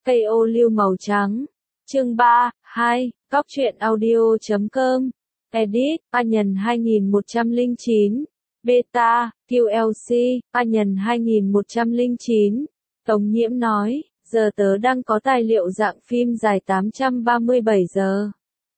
Cây ô liu màu trắng. Chương 3, 2, Cóc truyện audio.com. Edit, A-nhân 2109. Beta, QLC, A-nhân 2109. Tống Nhiễm nói, giờ tớ đang có tài liệu dạng phim dài 837 giờ.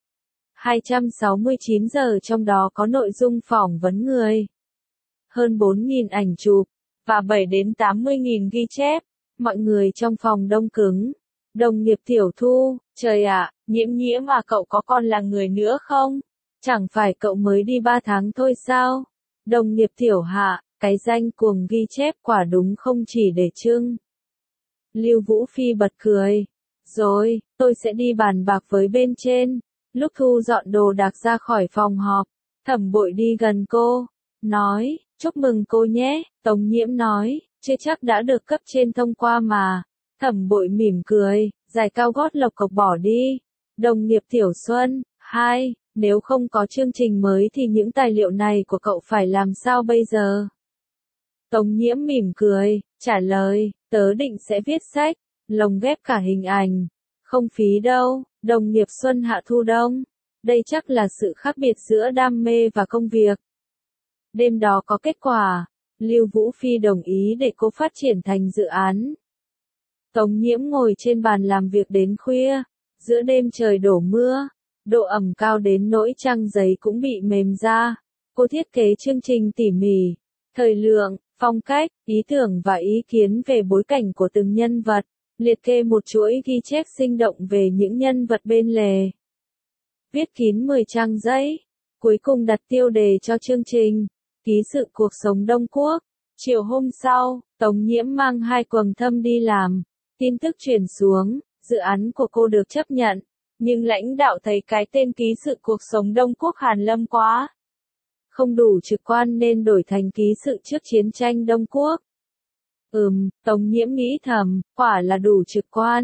269 giờ trong đó có nội dung phỏng vấn người. Hơn 4.000 ảnh chụp, và 7 đến 80.000 ghi chép. Mọi người trong phòng đông cứng. Đồng nghiệp Tiểu Thu, trời ạ, Nhiễm à, cậu có còn là người nữa không? Chẳng phải cậu mới đi 3 tháng thôi sao? Đồng nghiệp Tiểu Hạ, cái danh cuồng ghi chép quả đúng không chỉ để trưng. Lưu Vũ Phi bật cười. Rồi, tôi sẽ đi bàn bạc với bên trên. Lúc thu dọn đồ đạc ra khỏi phòng họp, Thẩm Bội đi gần cô, nói, chúc mừng cô nhé. Tống Nhiễm nói, chưa chắc đã được cấp trên thông qua mà. Thẩm Bội mỉm cười, giày cao gót lộc cộc bỏ đi. Đồng nghiệp Tiểu Xuân, 2, nếu không có chương trình mới thì những tài liệu này của cậu phải làm sao bây giờ? Tống Nhiễm mỉm cười, trả lời, tớ định sẽ viết sách, lồng ghép cả hình ảnh. Không phí đâu. Đồng nghiệp Xuân Hạ Thu Đông, đây chắc là sự khác biệt giữa đam mê và công việc. Đêm đó có kết quả, Lưu Vũ Phi đồng ý để cô phát triển thành dự án. Tống Nhiễm ngồi trên bàn làm việc đến khuya, giữa đêm trời đổ mưa, độ ẩm cao đến nỗi trang giấy cũng bị mềm ra. Cô thiết kế chương trình tỉ mỉ, thời lượng, phong cách, ý tưởng và ý kiến về bối cảnh của từng nhân vật. Liệt kê một chuỗi ghi chép sinh động về những nhân vật bên lề. Viết kín 10 trang giấy. Cuối cùng đặt tiêu đề cho chương trình. Ký sự cuộc sống Đông Quốc. Chiều hôm sau, Tống Nhiễm mang 2 quầng thâm đi làm. Tin tức truyền xuống, dự án của cô được chấp nhận. Nhưng lãnh đạo thấy cái tên ký sự cuộc sống Đông Quốc hàn lâm quá. Không đủ trực quan nên đổi thành ký sự trước chiến tranh Đông Quốc. Tống Nhiễm nghĩ thầm, quả là đủ trực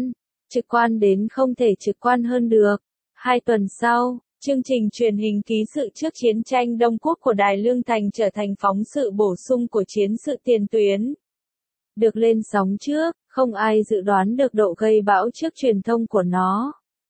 quan đến không thể trực quan hơn được. 2 tuần sau, chương trình truyền hình ký sự trước chiến tranh Đông Quốc của Đài Lương Thành trở thành phóng sự bổ sung của chiến sự tiền tuyến. Được lên sóng trước, không ai dự đoán được độ gây bão trước truyền thông của nó.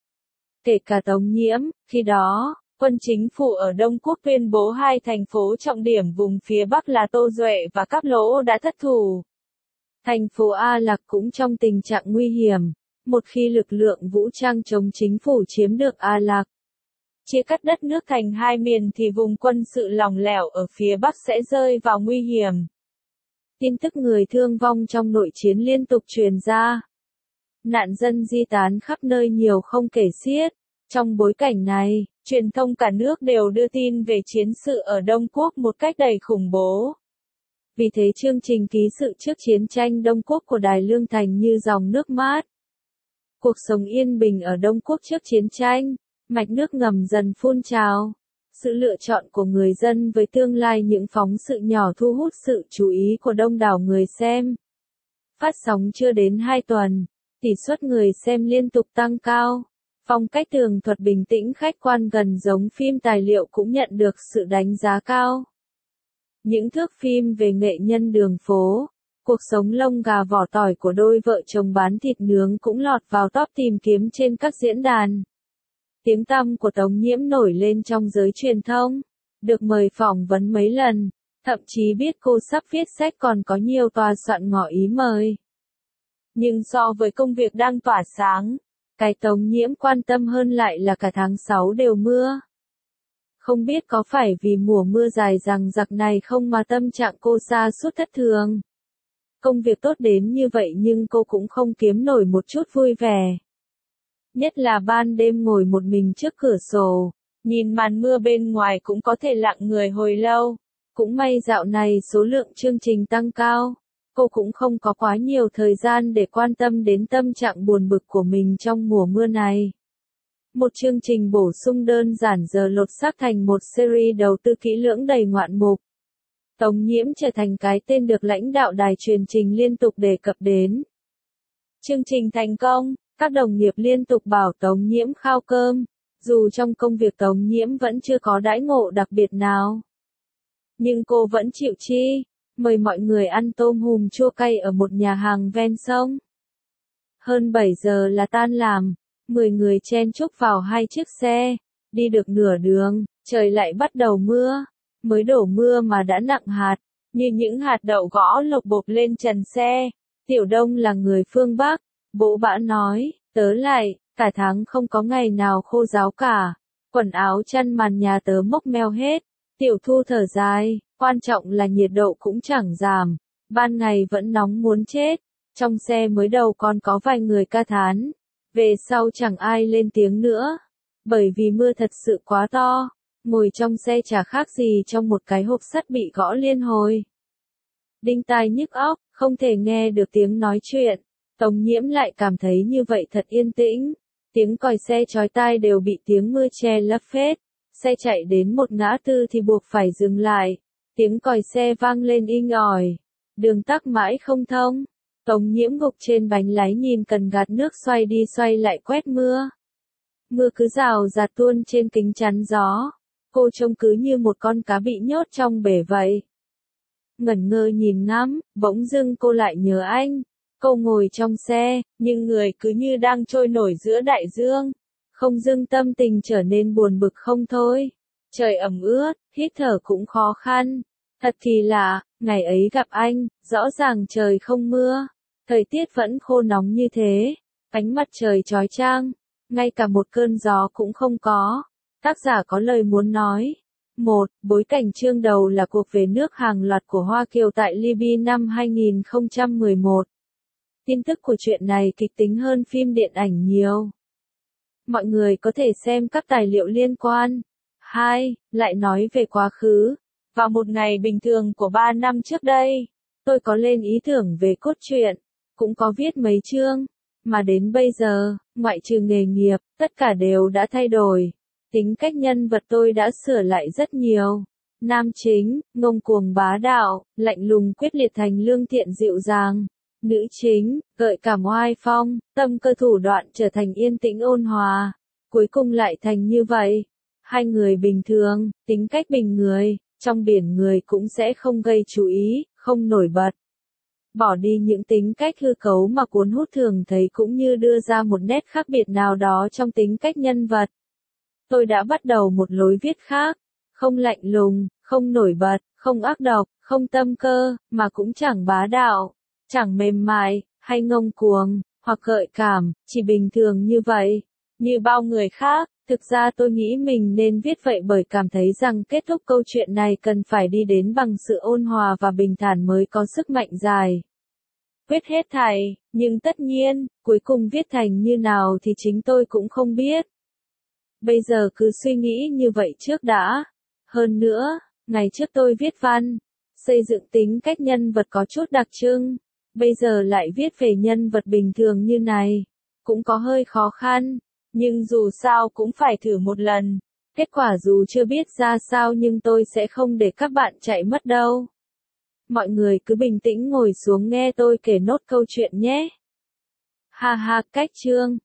Kể cả Tống Nhiễm, khi đó, quân chính phủ ở Đông Quốc tuyên bố 2 thành phố trọng điểm vùng phía Bắc là Tô Duệ và Cáp Lỗ đã thất thủ. Thành phố A Lạc cũng trong tình trạng nguy hiểm, một khi lực lượng vũ trang chống chính phủ chiếm được A Lạc. Chia cắt đất nước thành 2 miền thì vùng quân sự lỏng lẻo ở phía Bắc sẽ rơi vào nguy hiểm. Tin tức người thương vong trong nội chiến liên tục truyền ra. Nạn dân di tán khắp nơi nhiều không kể xiết. Trong bối cảnh này, truyền thông cả nước đều đưa tin về chiến sự ở Đông Quốc một cách đầy khủng bố. Vì thế chương trình ký sự trước chiến tranh Đông Quốc của Đài Lương Thành như dòng nước mát. Cuộc sống yên bình ở Đông Quốc trước chiến tranh, mạch nước ngầm dần phun trào. Sự lựa chọn của người dân với tương lai những phóng sự nhỏ thu hút sự chú ý của đông đảo người xem. Phát sóng chưa đến 2 tuần, tỷ suất người xem liên tục tăng cao. Phong cách tường thuật bình tĩnh khách quan gần giống phim tài liệu cũng nhận được sự đánh giá cao. Những thước phim về nghệ nhân đường phố, cuộc sống lông gà vỏ tỏi của đôi vợ chồng bán thịt nướng cũng lọt vào top tìm kiếm trên các diễn đàn. Tiếng tăm của Tống Nhiễm nổi lên trong giới truyền thông, được mời phỏng vấn mấy lần, thậm chí biết cô sắp viết sách còn có nhiều tòa soạn ngỏ ý mời. Nhưng so với công việc đang tỏa sáng, cái Tống Nhiễm quan tâm hơn lại là cả tháng 6 đều mưa. Không biết có phải vì mùa mưa dài dằng dặc này không mà tâm trạng cô sa sút thất thường. Công việc tốt đến như vậy nhưng cô cũng không kiếm nổi một chút vui vẻ. Nhất là ban đêm ngồi một mình trước cửa sổ, nhìn màn mưa bên ngoài cũng có thể lặng người hồi lâu. Cũng may dạo này số lượng chương trình tăng cao. Cô cũng không có quá nhiều thời gian để quan tâm đến tâm trạng buồn bực của mình trong mùa mưa này. Một chương trình bổ sung đơn giản giờ lột xác thành một series đầu tư kỹ lưỡng đầy ngoạn mục. Tống Nhiễm trở thành cái tên được lãnh đạo đài truyền trình liên tục đề cập đến. Chương trình thành công, các đồng nghiệp liên tục bảo Tống Nhiễm khao cơm, dù trong công việc Tống Nhiễm vẫn chưa có đãi ngộ đặc biệt nào. Nhưng cô vẫn chịu chi, mời mọi người ăn tôm hùm chua cay ở một nhà hàng ven sông. Hơn 7 giờ là tan làm, 10 người chen chúc vào 2 chiếc xe, đi được nửa đường, trời lại bắt đầu mưa, mới đổ mưa mà đã nặng hạt, như những hạt đậu gõ lộc bộp lên trần xe. Tiểu Đông là người phương Bắc, bố bã nói, tớ lại, cả tháng không có ngày nào khô ráo cả, quần áo chăn màn nhà tớ mốc meo hết. Tiểu Thu thở dài, quan trọng là nhiệt độ cũng chẳng giảm, ban ngày vẫn nóng muốn chết. Trong xe mới đầu còn có vài người ca thán, về sau chẳng ai lên tiếng nữa, bởi vì mưa thật sự quá to, ngồi trong xe chả khác gì trong một cái hộp sắt bị gõ liên hồi. Đinh tai nhức óc, không thể nghe được tiếng nói chuyện. Tống Nhiễm lại cảm thấy như vậy thật yên tĩnh, tiếng còi xe chói tai đều bị tiếng mưa che lấp hết. Xe chạy đến một ngã tư thì buộc phải dừng lại, tiếng còi xe vang lên inh ỏi, đường tắc mãi không thông. Tống Nhiễm gục trên bánh lái nhìn cần gạt nước xoay đi xoay lại quét mưa. Mưa cứ rào rạt tuôn trên kính chắn gió, cô trông cứ như một con cá bị nhốt trong bể vậy. Ngẩn ngơ nhìn ngắm, bỗng dưng cô lại nhớ anh. Cô ngồi trong xe, nhưng người cứ như đang trôi nổi giữa đại dương. Không dưng tâm tình trở nên buồn bực không thôi. Trời ẩm ướt, hít thở cũng khó khăn. Thật kỳ lạ, ngày ấy gặp anh, rõ ràng trời không mưa. Thời tiết vẫn khô nóng như thế. Ánh mặt trời chói chang, ngay cả một cơn gió cũng không có. Tác giả có lời muốn nói. 1. Bối cảnh chương đầu là cuộc về nước hàng loạt của Hoa Kiều tại Libya năm 2011. Tin tức của chuyện này kịch tính hơn phim điện ảnh nhiều. Mọi người có thể xem các tài liệu liên quan. 2. Lại nói về quá khứ. Vào một ngày bình thường của 3 năm trước đây, tôi có lên ý tưởng về cốt truyện, cũng có viết mấy chương, mà đến bây giờ, ngoại trừ nghề nghiệp, tất cả đều đã thay đổi. Tính cách nhân vật tôi đã sửa lại rất nhiều. Nam chính, ngông cuồng bá đạo, lạnh lùng quyết liệt thành lương thiện dịu dàng. Nữ chính, gợi cảm oai phong, tâm cơ thủ đoạn trở thành yên tĩnh ôn hòa. Cuối cùng lại thành như vậy. Hai người bình thường, tính cách bình người, trong biển người cũng sẽ không gây chú ý, không nổi bật. Bỏ đi những tính cách hư cấu mà cuốn hút thường thấy cũng như đưa ra một nét khác biệt nào đó trong tính cách nhân vật. Tôi đã bắt đầu một lối viết khác, không lạnh lùng, không nổi bật, không ác độc, không tâm cơ, mà cũng chẳng bá đạo, chẳng mềm mại, hay ngông cuồng, hoặc gợi cảm, chỉ bình thường như vậy. Như bao người khác, thực ra tôi nghĩ mình nên viết vậy bởi cảm thấy rằng kết thúc câu chuyện này cần phải đi đến bằng sự ôn hòa và bình thản mới có sức mạnh dài. Quyết hết thảy, nhưng tất nhiên, cuối cùng viết thành như nào thì chính tôi cũng không biết. Bây giờ cứ suy nghĩ như vậy trước đã. Hơn nữa, ngày trước tôi viết văn, xây dựng tính cách nhân vật có chút đặc trưng. Bây giờ lại viết về nhân vật bình thường như này, cũng có hơi khó khăn, nhưng dù sao cũng phải thử một lần. Kết quả dù chưa biết ra sao nhưng tôi sẽ không để các bạn chạy mất đâu. Mọi người cứ bình tĩnh ngồi xuống nghe tôi kể nốt câu chuyện nhé. Ha ha, cách chương.